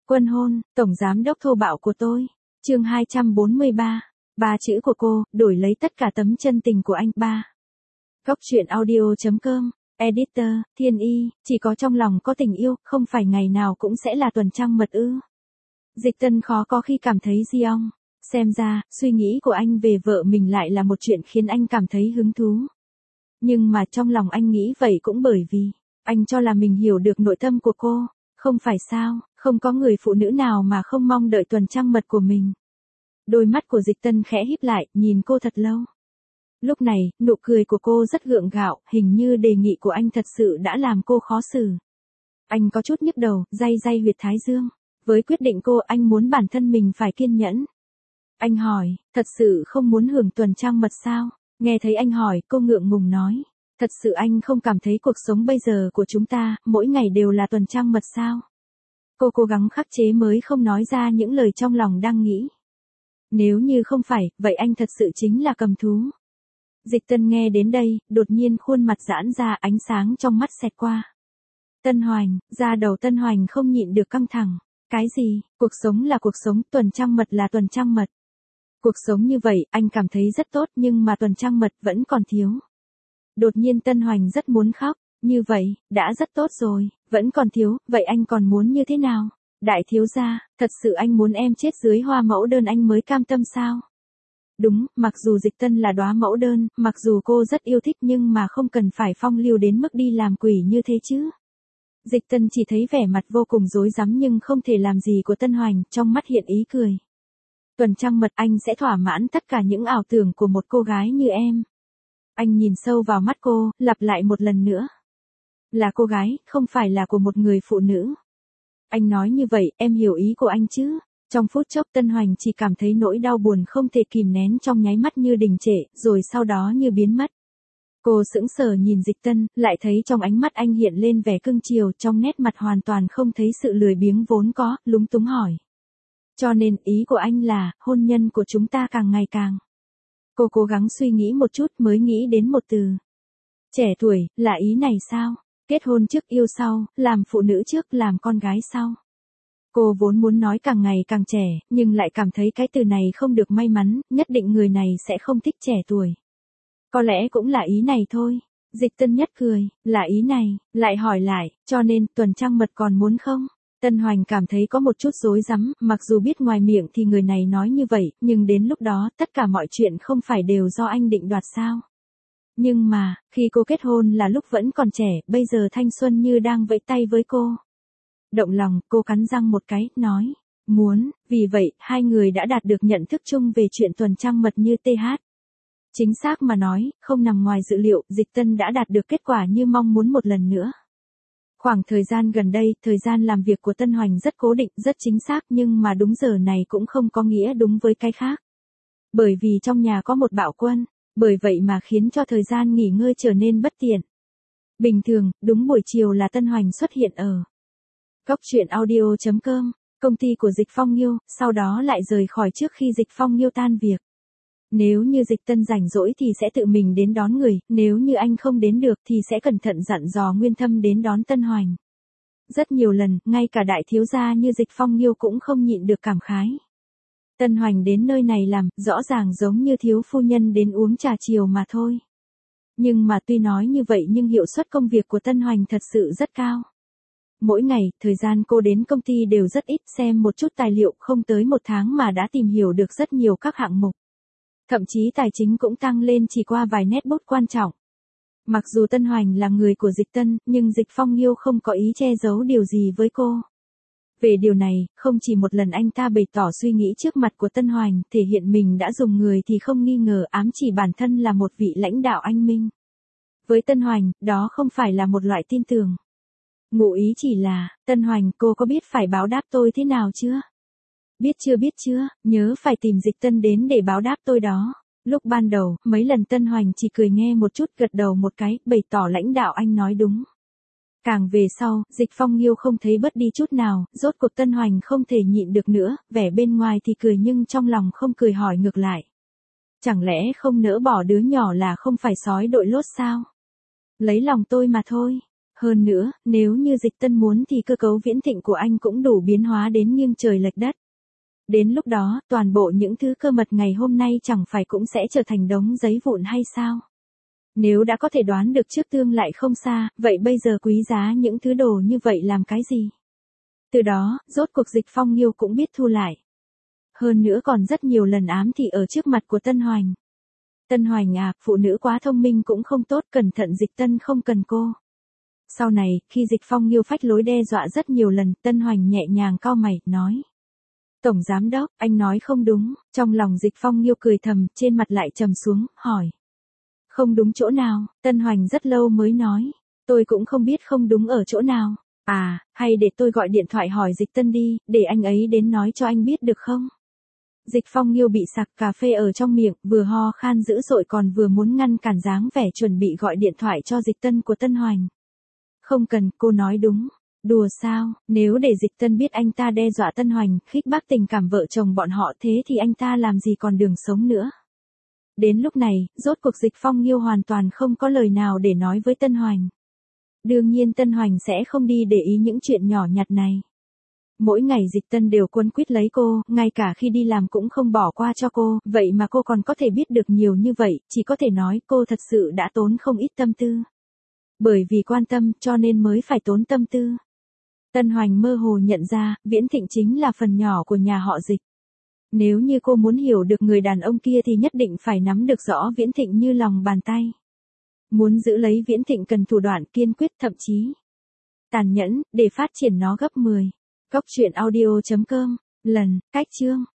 Quân hôn, tổng giám đốc thô bạo của tôi. Chương 243. Ba chữ của cô, đổi lấy tất cả tấm chân tình của anh. 3. Góc truyện audio.com. Editor, Thiên Y, chỉ có trong lòng có tình yêu, không phải ngày nào cũng sẽ là tuần trăng mật ư. Dịch Tân khó có khi cảm thấy di ong. Xem ra, suy nghĩ của anh về vợ mình lại là một chuyện khiến anh cảm thấy hứng thú. Nhưng mà trong lòng anh nghĩ vậy cũng bởi vì, anh cho là mình hiểu được nội tâm của cô. Không phải sao, không có người phụ nữ nào mà không mong đợi tuần trăng mật của mình. Đôi mắt của Dịch Tân khẽ híp lại, nhìn cô thật lâu. Lúc này, nụ cười của cô rất gượng gạo, hình như đề nghị của anh thật sự đã làm cô khó xử. Anh có chút nhức đầu, day huyệt thái dương. Với quyết định cô, anh muốn bản thân mình phải kiên nhẫn. Anh hỏi, thật sự không muốn hưởng tuần trăng mật sao? Nghe thấy anh hỏi, cô ngượng ngùng nói. Thật sự anh không cảm thấy cuộc sống bây giờ của chúng ta, mỗi ngày đều là tuần trăng mật sao? Cô cố gắng khắc chế mới không nói ra những lời trong lòng đang nghĩ. Nếu như không phải, vậy anh thật sự chính là cầm thú. Dịch Tân nghe đến đây, đột nhiên khuôn mặt giãn ra, ánh sáng trong mắt xẹt qua. Tân Hoành, da đầu Tân Hoành không nhịn được căng thẳng. Cái gì? Cuộc sống là cuộc sống, tuần trăng mật là tuần trăng mật. Cuộc sống như vậy, anh cảm thấy rất tốt nhưng mà tuần trăng mật vẫn còn thiếu. Đột nhiên Tân Hoành rất muốn khóc. Như vậy, đã rất tốt rồi, vẫn còn thiếu, vậy anh còn muốn như thế nào? Đại thiếu gia, thật sự anh muốn em chết dưới hoa mẫu đơn anh mới cam tâm sao? Đúng, mặc dù Dịch Tân là đóa mẫu đơn, mặc dù cô rất yêu thích nhưng mà không cần phải phong lưu đến mức đi làm quỷ như thế chứ. Dịch Tân chỉ thấy vẻ mặt vô cùng rối rắm nhưng không thể làm gì của Tân Hoành, trong mắt hiện ý cười. Tuần trăng mật anh sẽ thỏa mãn tất cả những ảo tưởng của một cô gái như em. Anh nhìn sâu vào mắt cô, lặp lại một lần nữa. Là cô gái, không phải là của một người phụ nữ. Anh nói như vậy, em hiểu ý của anh chứ? Trong phút chốc Tân Hoành chỉ cảm thấy nỗi đau buồn không thể kìm nén trong nháy mắt như đình trệ, rồi sau đó như biến mất. Cô sững sờ nhìn Dịch Tân, lại thấy trong ánh mắt anh hiện lên vẻ cưng chiều, trong nét mặt hoàn toàn không thấy sự lười biếng vốn có, lúng túng hỏi. Cho nên ý của anh là, hôn nhân của chúng ta càng ngày càng. Cô cố gắng suy nghĩ một chút mới nghĩ đến một từ. Trẻ tuổi, là ý này sao? Kết hôn trước yêu sau, làm phụ nữ trước làm con gái sau. Cô vốn muốn nói càng ngày càng trẻ, nhưng lại cảm thấy cái từ này không được may mắn, nhất định người này sẽ không thích trẻ tuổi. Có lẽ cũng là ý này thôi. Dịch Tân nhất cười, là ý này, lại hỏi lại, cho nên tuần trăng mật còn muốn không? Tân Hoành cảm thấy có một chút rối rắm, mặc dù biết ngoài miệng thì người này nói như vậy, nhưng đến lúc đó tất cả mọi chuyện không phải đều do anh định đoạt sao? Nhưng mà, khi cô kết hôn là lúc vẫn còn trẻ, bây giờ thanh xuân như đang vẫy tay với cô. Động lòng, cô cắn răng một cái, nói, muốn, vì vậy, hai người đã đạt được nhận thức chung về chuyện tuần trăng mật như TH. Chính xác mà nói, không nằm ngoài dự liệu, Dịch Tân đã đạt được kết quả như mong muốn một lần nữa. Khoảng thời gian gần đây, thời gian làm việc của Tân Hoành rất cố định, rất chính xác nhưng mà đúng giờ này cũng không có nghĩa đúng với cái khác. Bởi vì trong nhà có một bạo quân, bởi vậy mà khiến cho thời gian nghỉ ngơi trở nên bất tiện. Bình thường, đúng buổi chiều là Tân Hoành xuất hiện ở Góc truyện audio.com, công ty của Dịch Phong Nghiêu, sau đó lại rời khỏi trước khi Dịch Phong Nghiêu tan việc. Nếu như Dịch Tân rảnh rỗi thì sẽ tự mình đến đón người, nếu như anh không đến được thì sẽ cẩn thận dặn dò Nguyên Thâm đến đón Tân Hoành. Rất nhiều lần, ngay cả đại thiếu gia như Dịch Phong Nghiêu cũng không nhịn được cảm khái. Tân Hoành đến nơi này làm, rõ ràng giống như thiếu phu nhân đến uống trà chiều mà thôi. Nhưng mà tuy nói như vậy nhưng hiệu suất công việc của Tân Hoành thật sự rất cao. Mỗi ngày, thời gian cô đến công ty đều rất ít, xem một chút tài liệu không tới một tháng mà đã tìm hiểu được rất nhiều các hạng mục. Thậm chí tài chính cũng tăng lên chỉ qua vài nét bút quan trọng. Mặc dù Tân Hoành là người của Dịch Tân, nhưng Dịch Phong Nghiêu không có ý che giấu điều gì với cô. Về điều này, không chỉ một lần anh ta bày tỏ suy nghĩ trước mặt của Tân Hoành, thể hiện mình đã dùng người thì không nghi ngờ ám chỉ bản thân là một vị lãnh đạo anh minh. Với Tân Hoành, đó không phải là một loại tin tưởng. Ngụ ý chỉ là, Tân Hoành, cô có biết phải báo đáp tôi thế nào chưa? Biết chưa, nhớ phải tìm Dịch Tân đến để báo đáp tôi đó. Lúc ban đầu, mấy lần Tân Hoành chỉ cười nghe một chút, gật đầu một cái, bày tỏ lãnh đạo anh nói đúng. Càng về sau, Dịch Phong Nghiêu không thấy bớt đi chút nào, rốt cuộc Tân Hoành không thể nhịn được nữa, vẻ bên ngoài thì cười nhưng trong lòng không cười, hỏi ngược lại. Chẳng lẽ không nỡ bỏ đứa nhỏ là không phải sói đội lốt sao? Lấy lòng tôi mà thôi. Hơn nữa, nếu như Dịch Tân muốn thì cơ cấu Viễn Thịnh của anh cũng đủ biến hóa đến nghiêng trời lệch đất. Đến lúc đó, toàn bộ những thứ cơ mật ngày hôm nay chẳng phải cũng sẽ trở thành đống giấy vụn hay sao? Nếu đã có thể đoán được trước tương lại không xa, vậy bây giờ quý giá những thứ đồ như vậy làm cái gì? Từ đó, rốt cuộc Dịch Phong Nghiêu cũng biết thu lại. Hơn nữa còn rất nhiều lần ám thị ở trước mặt của Tân Hoành. Tân Hoành à, phụ nữ quá thông minh cũng không tốt, cẩn thận Dịch Tân không cần cô. Sau này, khi Dịch Phong Nghiêu phách lối đe dọa rất nhiều lần, Tân Hoành nhẹ nhàng cau mày, nói. Tổng Giám Đốc, anh nói không đúng, trong lòng Dịch Phong Nghiêu cười thầm, trên mặt lại trầm xuống, hỏi. Không đúng chỗ nào, Tân Hoành rất lâu mới nói. Tôi cũng không biết không đúng ở chỗ nào. À, hay để tôi gọi điện thoại hỏi Dịch Tân đi, để anh ấy đến nói cho anh biết được không? Dịch Phong Nghiêu bị sặc cà phê ở trong miệng, vừa ho khan dữ dội còn vừa muốn ngăn cản dáng vẻ chuẩn bị gọi điện thoại cho Dịch Tân của Tân Hoành. Không cần, cô nói đúng. Đùa sao, nếu để Dịch Tân biết anh ta đe dọa Tân Hoành, khích bác tình cảm vợ chồng bọn họ thế thì anh ta làm gì còn đường sống nữa. Đến lúc này, rốt cuộc Dịch Phong Nghiêu hoàn toàn không có lời nào để nói với Tân Hoành. Đương nhiên Tân Hoành sẽ không đi để ý những chuyện nhỏ nhặt này. Mỗi ngày Dịch Tân đều quấn quýt lấy cô, ngay cả khi đi làm cũng không bỏ qua cho cô, vậy mà cô còn có thể biết được nhiều như vậy, chỉ có thể nói cô thật sự đã tốn không ít tâm tư. Bởi vì quan tâm cho nên mới phải tốn tâm tư. Tân Hoành mơ hồ nhận ra, Viễn Thịnh chính là phần nhỏ của nhà họ Dịch. Nếu như cô muốn hiểu được người đàn ông kia thì nhất định phải nắm được rõ Viễn Thịnh như lòng bàn tay. Muốn giữ lấy Viễn Thịnh cần thủ đoạn kiên quyết thậm chí tàn nhẫn, để phát triển nó gấp 10. Cốc truyện audio.com, lần, cách chương.